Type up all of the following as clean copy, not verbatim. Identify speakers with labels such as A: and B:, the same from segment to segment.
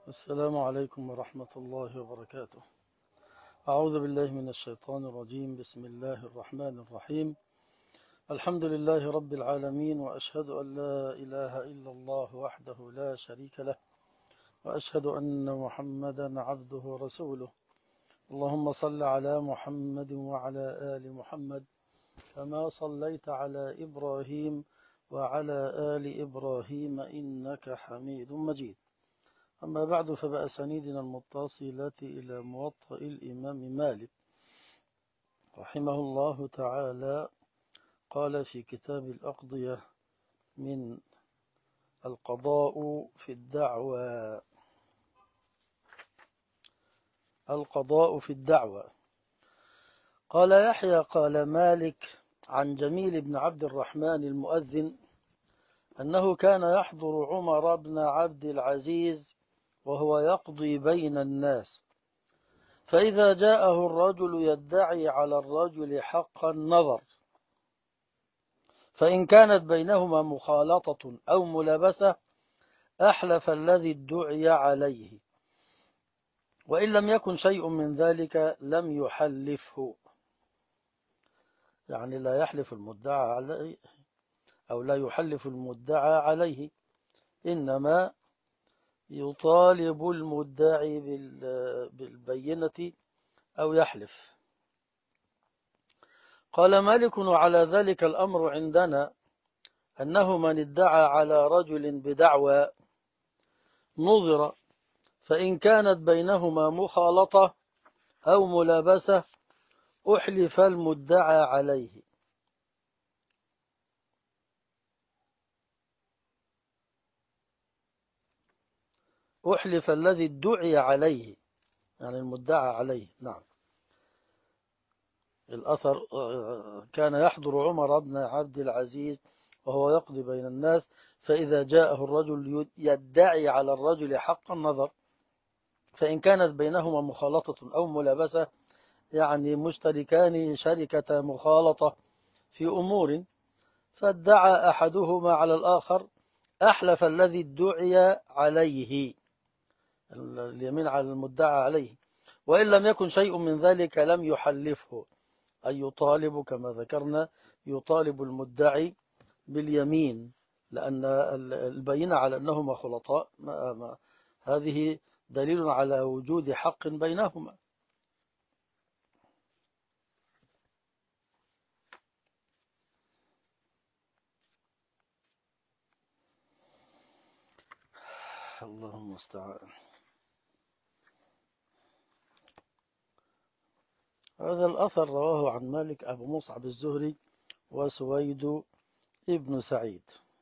A: السلام عليكم ورحمة الله وبركاته. أعوذ بالله من الشيطان الرجيم. بسم الله الرحمن الرحيم. الحمد لله رب العالمين، وأشهد أن لا إله إلا الله وحده لا شريك له، وأشهد أن محمدا عبده ورسوله. اللهم صل على محمد وعلى آل محمد كما صليت على إبراهيم وعلى آل إبراهيم إنك حميد مجيد. أما بعد، فبأسانيدنا المتصلة إلى موطأ الإمام مالك رحمه الله تعالى قال في كتاب الأقضية من القضاء في الدعوى. قال يحيى قال مالك عن جميل بن عبد الرحمن المؤذن أنه كان يحضر عمر بن عبد العزيز وهو يقضي بين الناس، فإذا جاءه الرجل يدعي على الرجل حق النظر، فإن كانت بينهما مخالطة أو ملابسة أحلف الذي ادعي عليه، وإن لم يكن شيء من ذلك لم يحلفه. يعني لا يحلف المدعى عليه أو لا يحلف المدعى عليه، إنما يطالب المدعي بالبينة أو يحلف. قال مالك على ذلك الأمر عندنا أنه من ادعى على رجل بدعوى نظر، فإن كانت بينهما مخالطة أو ملابسة أحلف المدعى عليه. أحلف الذي ادعي عليه، يعني المدعى عليه. نعم. الأثر كان يحضر عمر بن عبد العزيز وهو يقضي بين الناس، فإذا جاءه الرجل يدعي على الرجل حق النظر، فإن كانت بينهما مخالطة أو ملابسة، يعني مشتركان شركة مخالطة في أمور، فادعى أحدهما على الآخر، أحلف الذي ادعي عليه، اليمين على المدعى عليه، وإن لم يكن شيء من ذلك لم يحلفه، أي يطالب كما ذكرنا، يطالب المدعي باليمين، لأن البينة على أنهما خلطاء هذه دليل على وجود حق بينهما. اللهم استعان. هذا الأثر رواه عن مالك أبو مصعب الزهري وسويد ابن سعيد.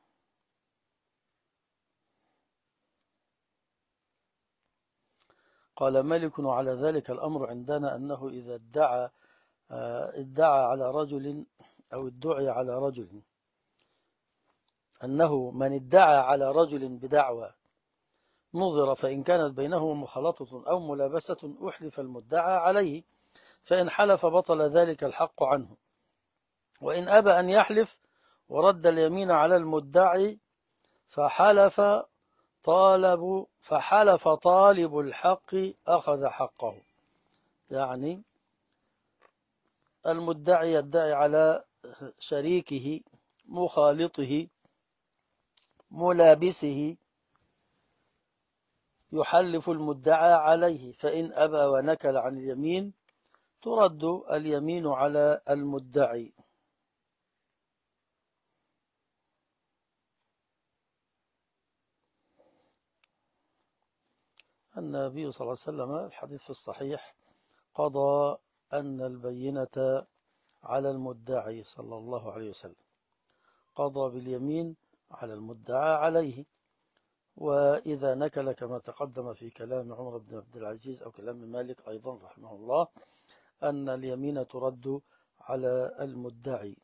A: قال مالك على ذلك الأمر عندنا أنه إذا ادعى على رجل أو ادعي على رجل، أنه من ادعى على رجل بدعوى نظر، فإن كانت بينهما مخالطة أو ملابسة أحلف المدعى عليه، فإن حلف بطل ذلك الحق عنه، وإن أبى أن يحلف ورد اليمين على المدعي فحلف طالب الحق أخذ حقه. يعني المدعي يدعي على شريكه مخالطه ملابسه، يحلف المدعى عليه، فإن أبى ونكل عن اليمين ترد اليمين على المدعي. النبي صلى الله عليه وسلم الحديث في الصحيح قضى أن البينة على المدعي صلى الله عليه وسلم، قضى باليمين على المدعى عليه. وإذا نكل كما تقدم في كلام عمر بن عبد العزيز أو كلام مالك أيضا رحمه الله، أن اليمين ترد على المدعي.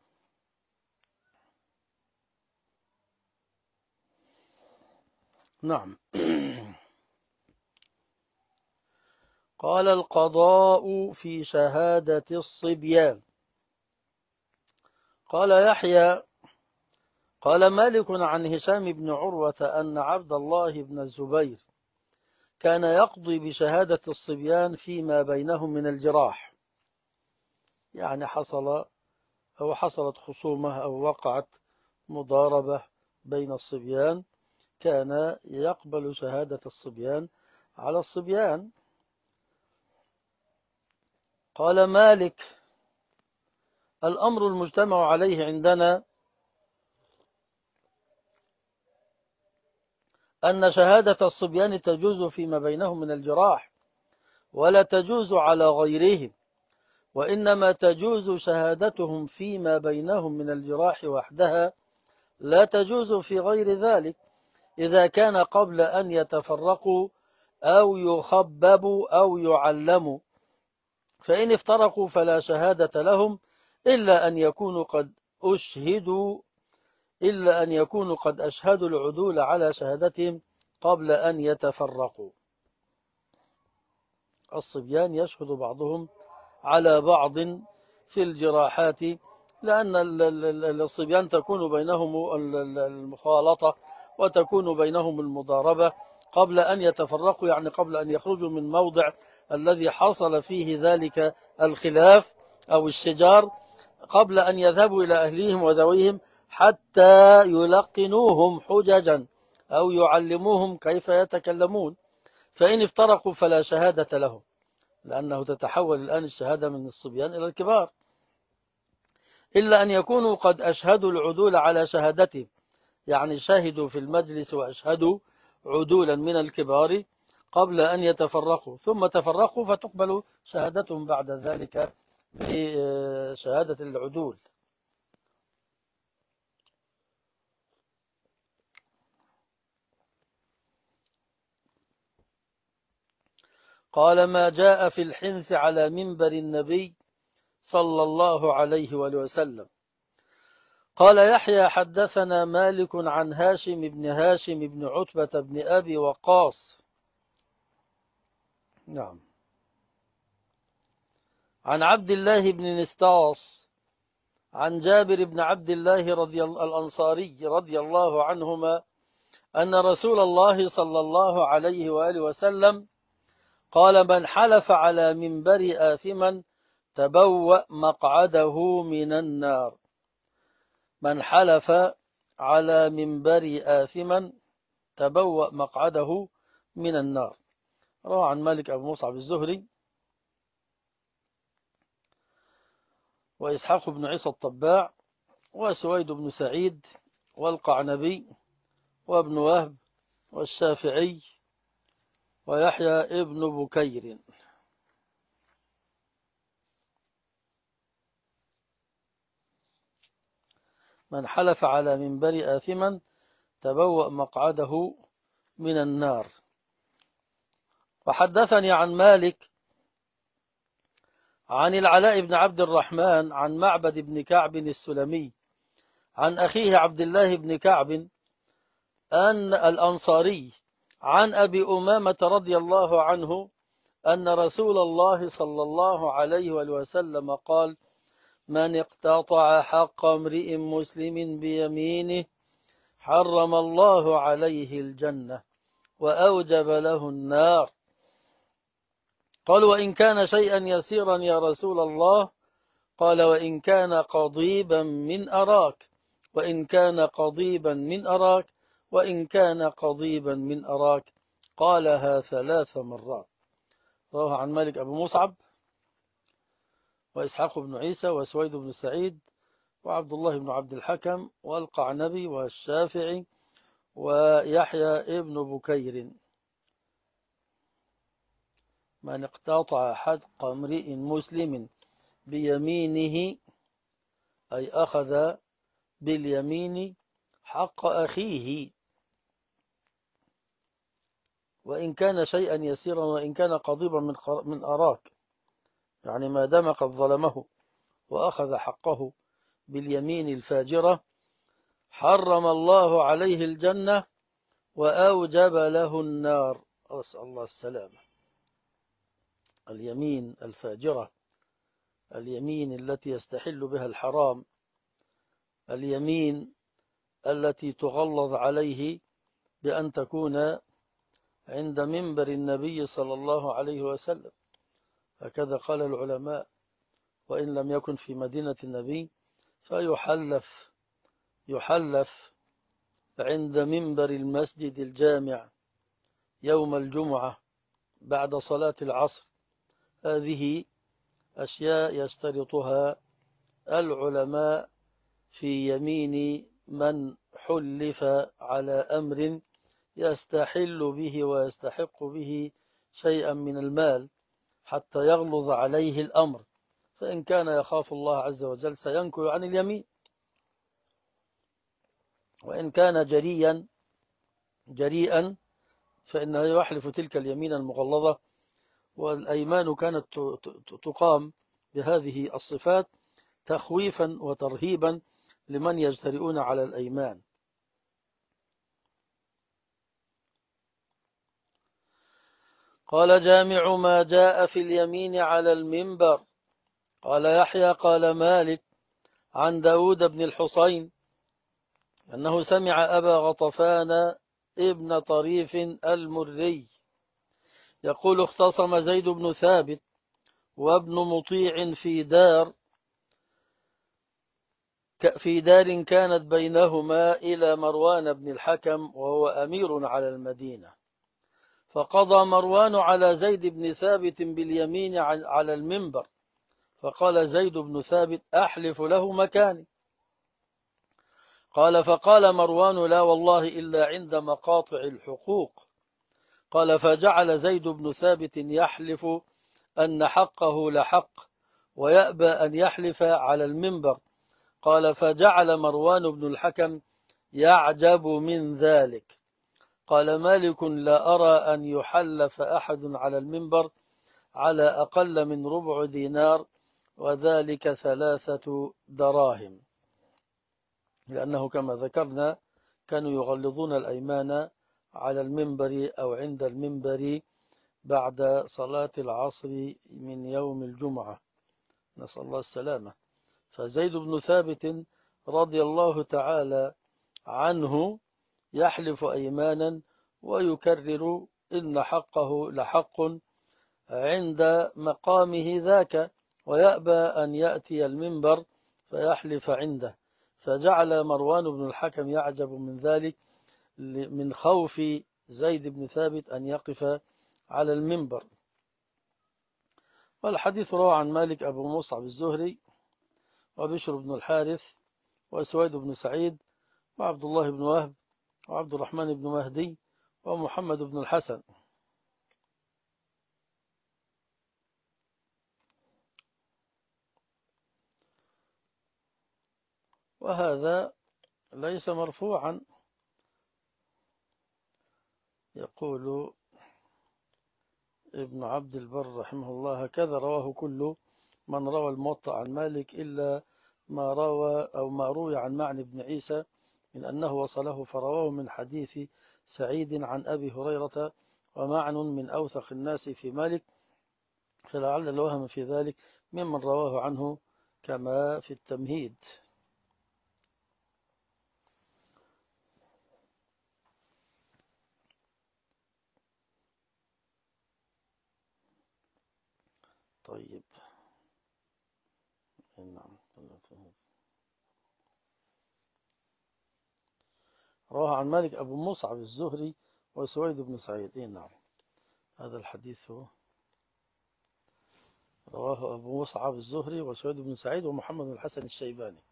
A: نعم. قال القضاء في شهادة الصبيان. قال يحيى قال مالك عن هشام بن عروة أن عبد الله بن الزبير كان يقضي بشهادة الصبيان فيما بينهم من الجراح، يعني حصلت خصومة أو وقعت مضاربة بين الصبيان، كان يقبل شهادة الصبيان على الصبيان. قال مالك: الأمر المجتمع عليه عندنا أن شهادة الصبيان تجوز فيما بينهم من الجراح، ولا تجوز على غيرهم، وإنما تجوز شهادتهم فيما بينهم من الجراح وحدها، لا تجوز في غير ذلك، إذا كان قبل أن يتفرقوا أو يخببوا أو يعلموا، فإن افترقوا فلا شهادة لهم إلا أن يكونوا قد أشهدوا العدول على شهادتهم قبل أن يتفرقوا. الصبيان يشهد بعضهم على بعض في الجراحات، لأن الصبيان تكون بينهم المخالطة وتكون بينهم المضاربة قبل أن يتفرقوا، يعني قبل أن يخرجوا من موضع الذي حصل فيه ذلك الخلاف أو الشجار، قبل أن يذهبوا إلى أهليهم وذويهم حتى يلقنوهم حججا أو يعلموهم كيف يتكلمون. فإن افترقوا فلا شهادة لهم، لأنه تتحول الآن الشهادة من الصبيان إلى الكبار، إلا أن يكونوا قد أشهدوا العدول على شهادتهم، يعني شهدوا في المجلس وأشهدوا عدولا من الكبار قبل أن يتفرقوا، ثم تفرقوا فتقبل شهادتهم بعد ذلك بشهادة العدول. قال: ما جاء في الحنث على منبر النبي صلى الله عليه وآله وسلم. قال يحيى: حدثنا مالك عن هاشم بن عتبة بن أبي وقاص، نعم، عن عبد الله بن نستاص عن جابر بن عبد الله الأنصاري رضي الله عنهما أن رسول الله صلى الله عليه وآله وسلم قال: من حلف على منبر آثما تبوأ مقعده من النار. من حلف على منبر آثما تبوأ مقعده من النار. روى عن مالك أبو مصعب الزهري وإسحاق بن عيسى الطباع وسويد بن سعيد والقعنبي وابن وهب والشافعي ويحيى ابن بكير. من حلف على منبر آثما تبوأ مقعده من النار. وحدثني عن مالك عن العلاء بن عبد الرحمن عن معبد بن كعب السلمي عن أخيه عبد الله بن كعب أن الأنصاري عن أبي أمامة رضي الله عنه أن رسول الله صلى الله عليه وسلم قال: من اقتطع حق امرئ مسلم بيمينه حرم الله عليه الجنة وأوجب له النار. قال: وإن كان شيئا يسيرا يا رسول الله؟ قال: وإن كان قضيبا من أراك، وإن كان قضيبا من أراك، وإن كان قضيبا من أراك. قالها 3 مرات. رواه عن مالك أبو مصعب وإسحاق بن عيسى وسويد بن سعيد وعبد الله بن عبد الحكم والقعنبي والشافعي ويحيى ابن بكير. من اقتطع حق امرئ مسلم بيمينه أي أخذ باليمين حق أخيه، وإن كان شيئا يسيرا، وإن كان قضيبا من أراك، يعني ما دام قد ظلمه وأخذ حقه باليمين الفاجرة حرم الله عليه الجنة وأوجب له النار. أسأل الله السلامة. اليمين الفاجرة، اليمين التي يستحل بها الحرام، اليمين التي تغلظ عليه بأن تكون عند منبر النبي صلى الله عليه وسلم، هكذا قال العلماء. وإن لم يكن في مدينة النبي يحلف عند منبر المسجد الجامع يوم الجمعة بعد صلاة العصر. هذه أشياء يشترطها العلماء في يمين من حلف على أمر يستحل به ويستحق به شيئا من المال حتى يغلظ عليه الأمر، فإن كان يخاف الله عز وجل سينكل عن اليمين، وإن كان جريئا فإنه يحلف تلك اليمين المغلظة. والأيمان كانت تقام بهذه الصفات تخويفا وترهيبا لمن يجترئون على الأيمان. قال جامع ما جاء في اليمين على المنبر. قال يحيى قال مالك عن داود بن الحصين أنه سمع أبا غطفان ابن طريف المري يقول اختصم زيد بن ثابت وابن مطيع في دار كانت بينهما إلى مروان بن الحكم وهو أمير على المدينة، فقضى مروان على زيد بن ثابت باليمين على المنبر، فقال زيد بن ثابت أحلف له مكاني. قال فقال مروان لا والله إلا عند مقاطع الحقوق. قال فجعل زيد بن ثابت يحلف أن حقه لحق ويأبى أن يحلف على المنبر. قال فجعل مروان بن الحكم يعجب من ذلك. قال مالك لا أرى أن يحلف أحد على المنبر على أقل من ربع دينار وذلك 3 دراهم، لأنه كما ذكرنا كانوا يغلظون الأيمان على المنبر أو عند المنبر بعد صلاة العصر من يوم الجمعة، نسأل الله السلامة. فزيد بن ثابت رضي الله تعالى عنه يحلف أيمانا ويكرر إن حقه لحق عند مقامه ذاك، ويأبى أن يأتي المنبر فيحلف عنده. فجعل مروان بن الحكم يعجب من ذلك من خوف زيد بن ثابت أن يقف على المنبر. والحديث روى عن مالك أبو مصعب الزهري وبشر بن الحارث وسويد بن سعيد وعبد الله بن وهب وعبد الرحمن بن مهدي ومحمد بن الحسن. وهذا ليس مرفوعا. يقول ابن عبد البر رحمه الله هكذا رواه كل من روى الموطأ عن مالك إلا ما روي عن معن بن عيسى من أنه وصله فرواه من حديث سعيد عن أبي هريرة، ومعن من أوثق الناس في مالك، فلعل الوهم في ذلك ممن رواه عنه كما في التمهيد. طيب نعم. رواه عن مالك أبو مصعب الزهري وسويد بن سعيد. نعم هذا الحديث رواه أبو مصعب الزهري وسويد بن سعيد ومحمد بن الحسن الشيباني.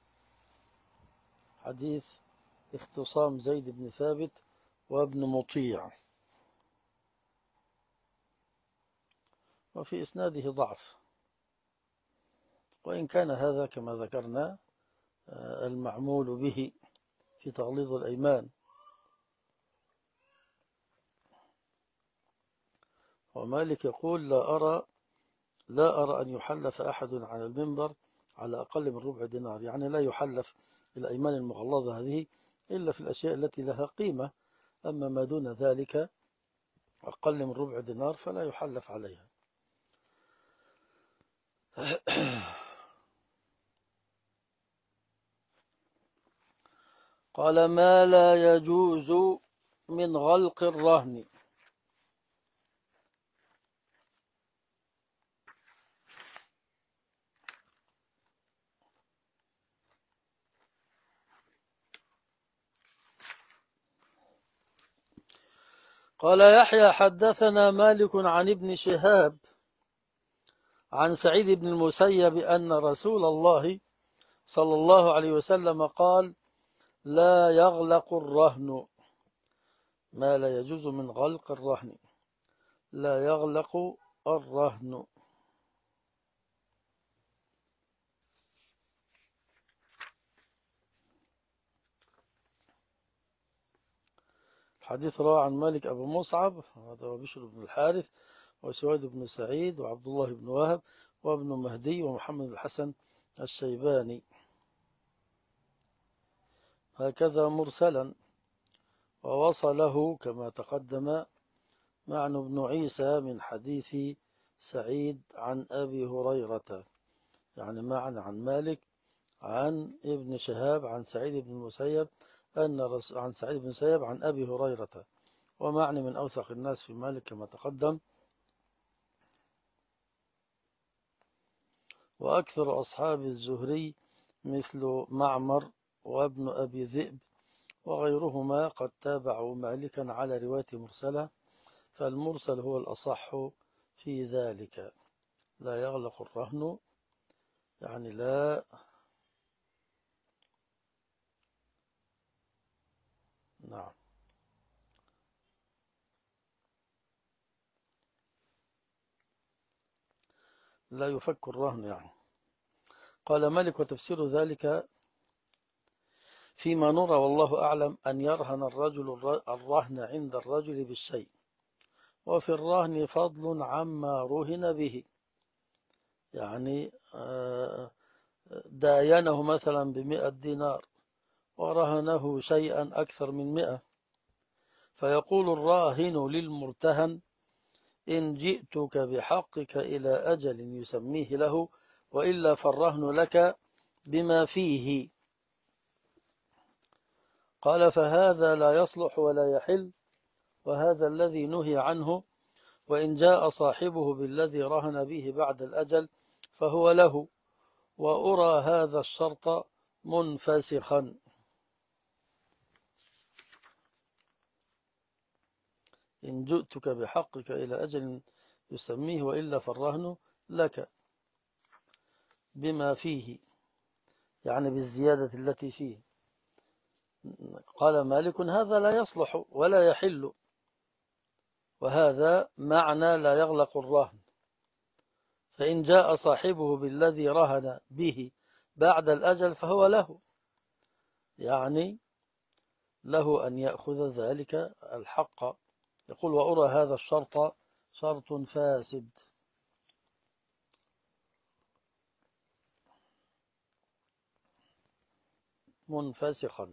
A: حديث اختصام زيد بن ثابت وابن مطيع، وفي إسناده ضعف، وإن كان هذا كما ذكرنا المعمول به في تغليظ الأيمان. ومالك يقول لا أرى أن يحلف أحد على المنبر على أقل من ربع دينار، يعني لا يحلف الأيمان المغلظة هذه إلا في الأشياء التي لها قيمة، أما ما دون ذلك أقل من ربع دينار فلا يحلف عليها. قال ما لا يجوز من غلق الرهن. قال يحيى حدثنا مالك عن ابن شهاب عن سعيد بن المسيب أن رسول الله صلى الله عليه وسلم قال لا يغلق الرهن، ما لا يجوز من غلق الرهن، لا يغلق الرهن. الحديث رواه عن مالك أبو مصعب، هذا هو بشر بن الحارث وسويد بن سعيد وعبد الله بن وهب وابن مهدي ومحمد بن الحسن الشيباني، هكذا مرسلا. ووصله كما تقدم معن بن عيسى من حديث سعيد عن أبي هريرة، يعني معن عن مالك عن ابن شهاب عن سعيد بن المسيب عن سعيد بن المسيب عن أبي هريرة، ومعني من أوثق الناس في مالك كما تقدم. وأكثر أصحاب الزهري مثل معمر وابن أبي ذئب وغيرهما قد تابعوا مالكا على رواية مرسلة، فالمرسل هو الأصح في ذلك. لا يغلق الرهن يعني لا نعم لا يفك الرهن يعني. قال مالك وتفسير ذلك فيما نرى والله أعلم أن يرهن الرجل الرهن عند الرجل بالشيء، وفي الرهن فضل عما رهن به، يعني داينه مثلا ب100 دينار ورهنه شيئا أكثر من 100، فيقول الراهن للمرتهن إن جئتك بحقك إلى أجل يسميه له وإلا فالرهن لك بما فيه. قال فهذا لا يصلح ولا يحل، وهذا الذي نهي عنه، وإن جاء صاحبه بالذي رهن به بعد الأجل فهو له، وأرى هذا الشرط منفسخا. إن جئتك بحقك إلى أجل يسميه وإلا فالرهن لك بما فيه، يعني بالزيادة التي فيه. قال مالك هذا لا يصلح ولا يحل، وهذا معنى لا يغلق الرهن. فإن جاء صاحبه بالذي رهن به بعد الأجل فهو له، يعني له أن يأخذ ذلك الحق. يقول وأرى هذا الشرط شرط فاسد. منفسخا.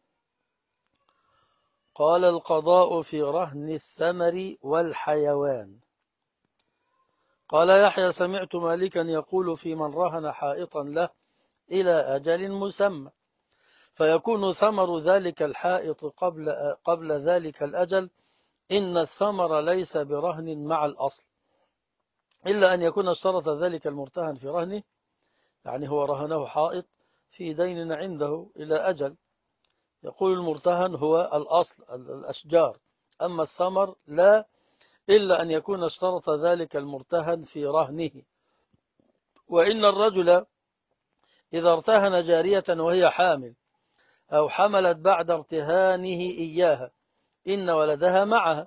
A: قال القضاء في رهن الثمر والحيوان. قال يحيى سمعت مالكا يقول في من رهن حائطا له إلى أجل مسمى، فيكون ثمر ذلك الحائط قبل ذلك الأجل، إن الثمر ليس برهن مع الأصل، إلا أن يكون اشترط ذلك المرتهن في رهنه، يعني هو رهنه حائط في دين عنده إلى أجل، يقول المرتهن هو الأصل الأشجار، أما الثمر لا، إلا أن يكون اشترط ذلك المرتهن في رهنه. وإن الرجل إذا ارتهن جارية وهي حامل أو حملت بعد ارتهانه إياها إن ولدها معها،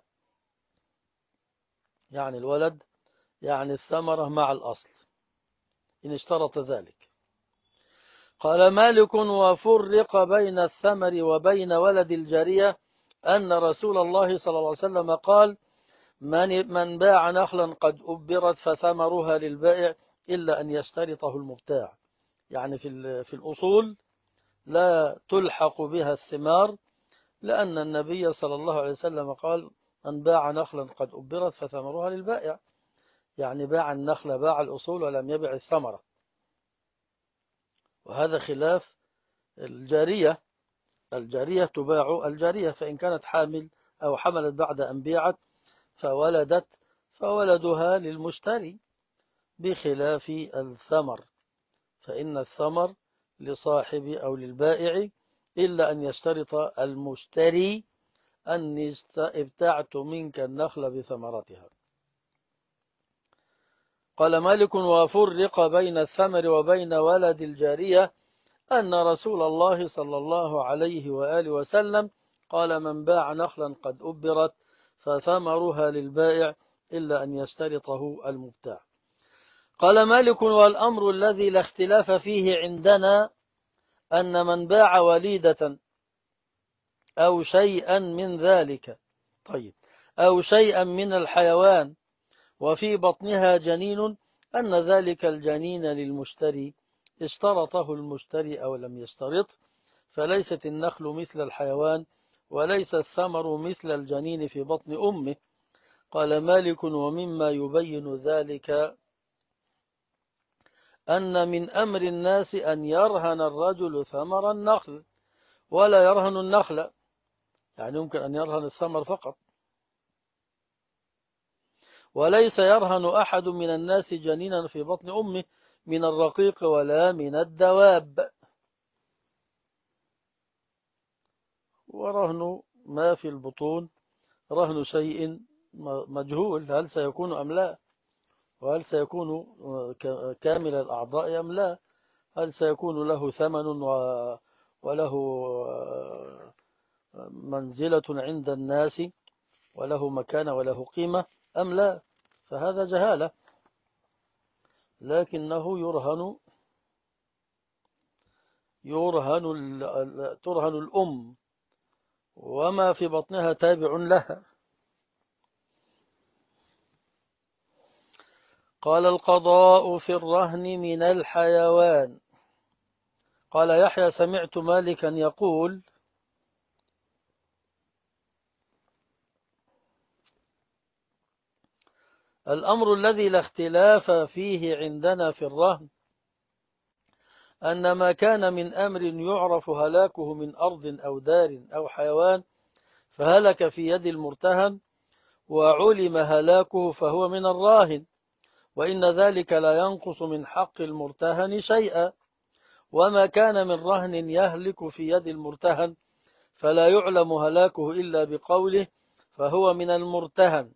A: يعني الولد يعني الثمرة مع الأصل إن اشترط ذلك. قال مالك وفرق بين الثمر وبين ولد الجارية أن رسول الله صلى الله عليه وسلم قال من باع نخلا قد أبرت فثمرها للبائع إلا أن يشترطه المبتاع، يعني في الأصول لا تلحق بها الثمار، لأن النبي صلى الله عليه وسلم قال من باع نخلا قد أبرت فثمرها للبائع، يعني باع النخل باع الأصول ولم يبع الثمرة. وهذا خلاف الجارية. الجارية تباع الجارية، فإن كانت حامل أو حملت بعد أن بيعت فولدت فولدها للمشتري، بخلاف الثمر فإن الثمر لصاحب أو للبائع إلا أن يشترط المشتري أني ابتعت منك النخل بثمرتها. قال مالك: وفرق بين الثمر وبين ولد الجارية أن رسول الله صلى الله عليه وآله وسلم قال: من باع نخلا قد أبرت فثمرها للبائع إلا أن يشترطه المبتاع. قال مالك: والأمر الذي لا اختلاف فيه عندنا أن من باع وليدة أو شيئا من ذلك، طيب، أو شيئا من الحيوان وفي بطنها جنين، أن ذلك الجنين للمشتري، اشترطه المشتري أو لم يشترط، فليست النخل مثل الحيوان وليس الثمر مثل الجنين في بطن أمه. قال مالك: ومما يبين ذلك أن من أمر الناس أن يرهن الرجل ثمر النخل ولا يرهن النخل، يعني يمكن أن يرهن الثمر فقط، وليس يرهن أحد من الناس جنينا في بطن أمه من الرقيق ولا من الدواب. ورهن ما في البطون رهن شيء مجهول، هل سيكون أم لا، وهل سيكون كامل الأعضاء أم لا، هل سيكون له ثمن وله منزلة عند الناس وله مكانة وله قيمة أم لا، فهذا جهالة. لكنه ترهن الأم وما في بطنها تابع لها. قال: القضاء في الرهن من الحيوان. قال يحيى: سمعت مالكا يقول: الأمر الذي لا اختلاف فيه عندنا في الرهن أن ما كان من أمر يعرف هلاكه من أرض أو دار أو حيوان فهلك في يد المرتهن وعلم هلاكه فهو من الراهن، وإن ذلك لا ينقص من حق المرتهن شيئا. وما كان من رهن يهلك في يد المرتهن فلا يعلم هلاكه إلا بقوله فهو من المرتهن،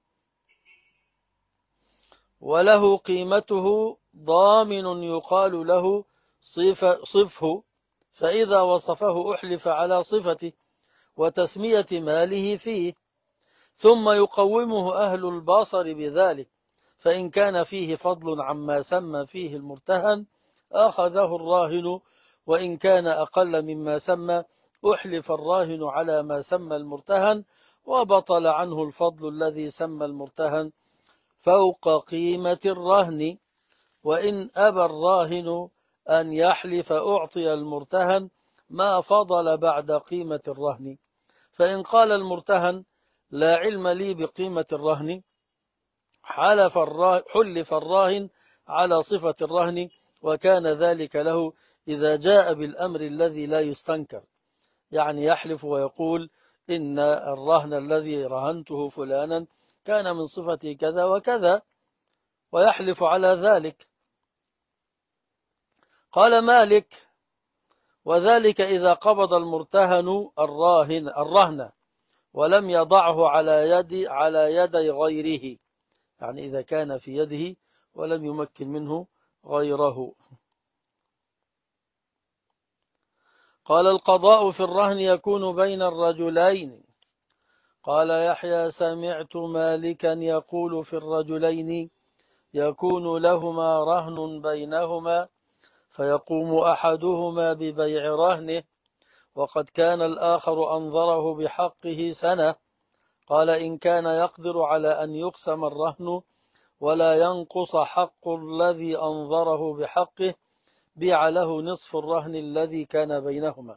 A: وله قيمته ضامن يقال له صفه، فإذا وصفه أحلف على صفته وتسمية ماله فيه، ثم يقومه أهل البصر بذلك، فإن كان فيه فضل عما سمى فيه المرتهن أخذه الراهن، وإن كان أقل مما سمى أحلف الراهن على ما سمى المرتهن وبطل عنه الفضل الذي سمى المرتهن فوق قيمة الرهن. وإن أبى الراهن أن يحلف أعطي المرتهن ما فضل بعد قيمة الرهن، فإن قال المرتهن لا علم لي بقيمة الرهن حلف الراهن على صفة الرهن، وكان ذلك له إذا جاء بالأمر الذي لا يستنكر، يعني يحلف ويقول إن الرهن الذي رهنته فلانا كان من صفة كذا وكذا ويحلف على ذلك. قال مالك: وذلك إذا قبض المرتهن الرهن ولم يضعه على يدي غيره، يعني إذا كان في يده ولم يمكن منه غيره. قال: القضاء في الرهن يكون بين الرجلين. قال يحيى: سمعت مالكا يقول في الرجلين يكون لهما رهن بينهما فيقوم أحدهما ببيع رهنه وقد كان الآخر أنظره بحقه سنة. قال: إن كان يقدر على أن يقسم الرهن ولا ينقص حق الذي أنظره بحقه بيع له نصف الرهن الذي كان بينهما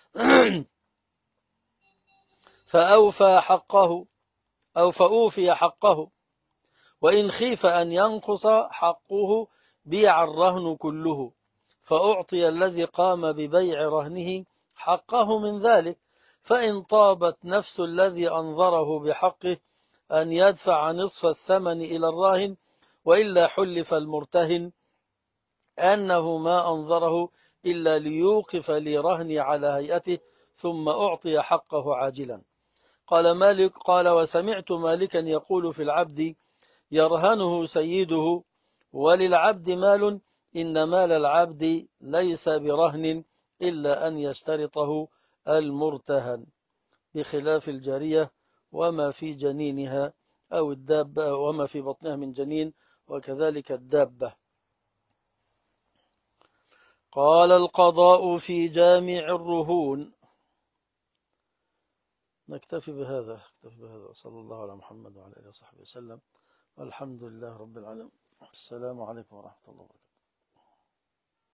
A: فأوفي حقه، وإن خيف أن ينقص حقه بيع الرهن كله فأعطي الذي قام ببيع رهنه حقه من ذلك، فإن طابت نفس الذي أنظره بحقه أن يدفع نصف الثمن إلى الراهن، وإلا حلف المرتهن أنه ما أنظره إلا ليوقف لرهن على هيئته ثم أعطي حقه عاجلا. قال مالك قال وسمعت مالكا يقول في العبد يرهنه سيده وللعبد مال إن مال العبد ليس برهن إلا أن يشترطه المرتهن بخلاف الجارية وما في جنينها أو الدابة وما في بطنها من جنين وكذلك الدابة. قال القضاء في جامع الرهون. نكتفي بهذا صلى الله على محمد وعلى آله وصحبه وسلم والحمد لله رب العالمين. السلام عليكم ورحمة الله وبركاته.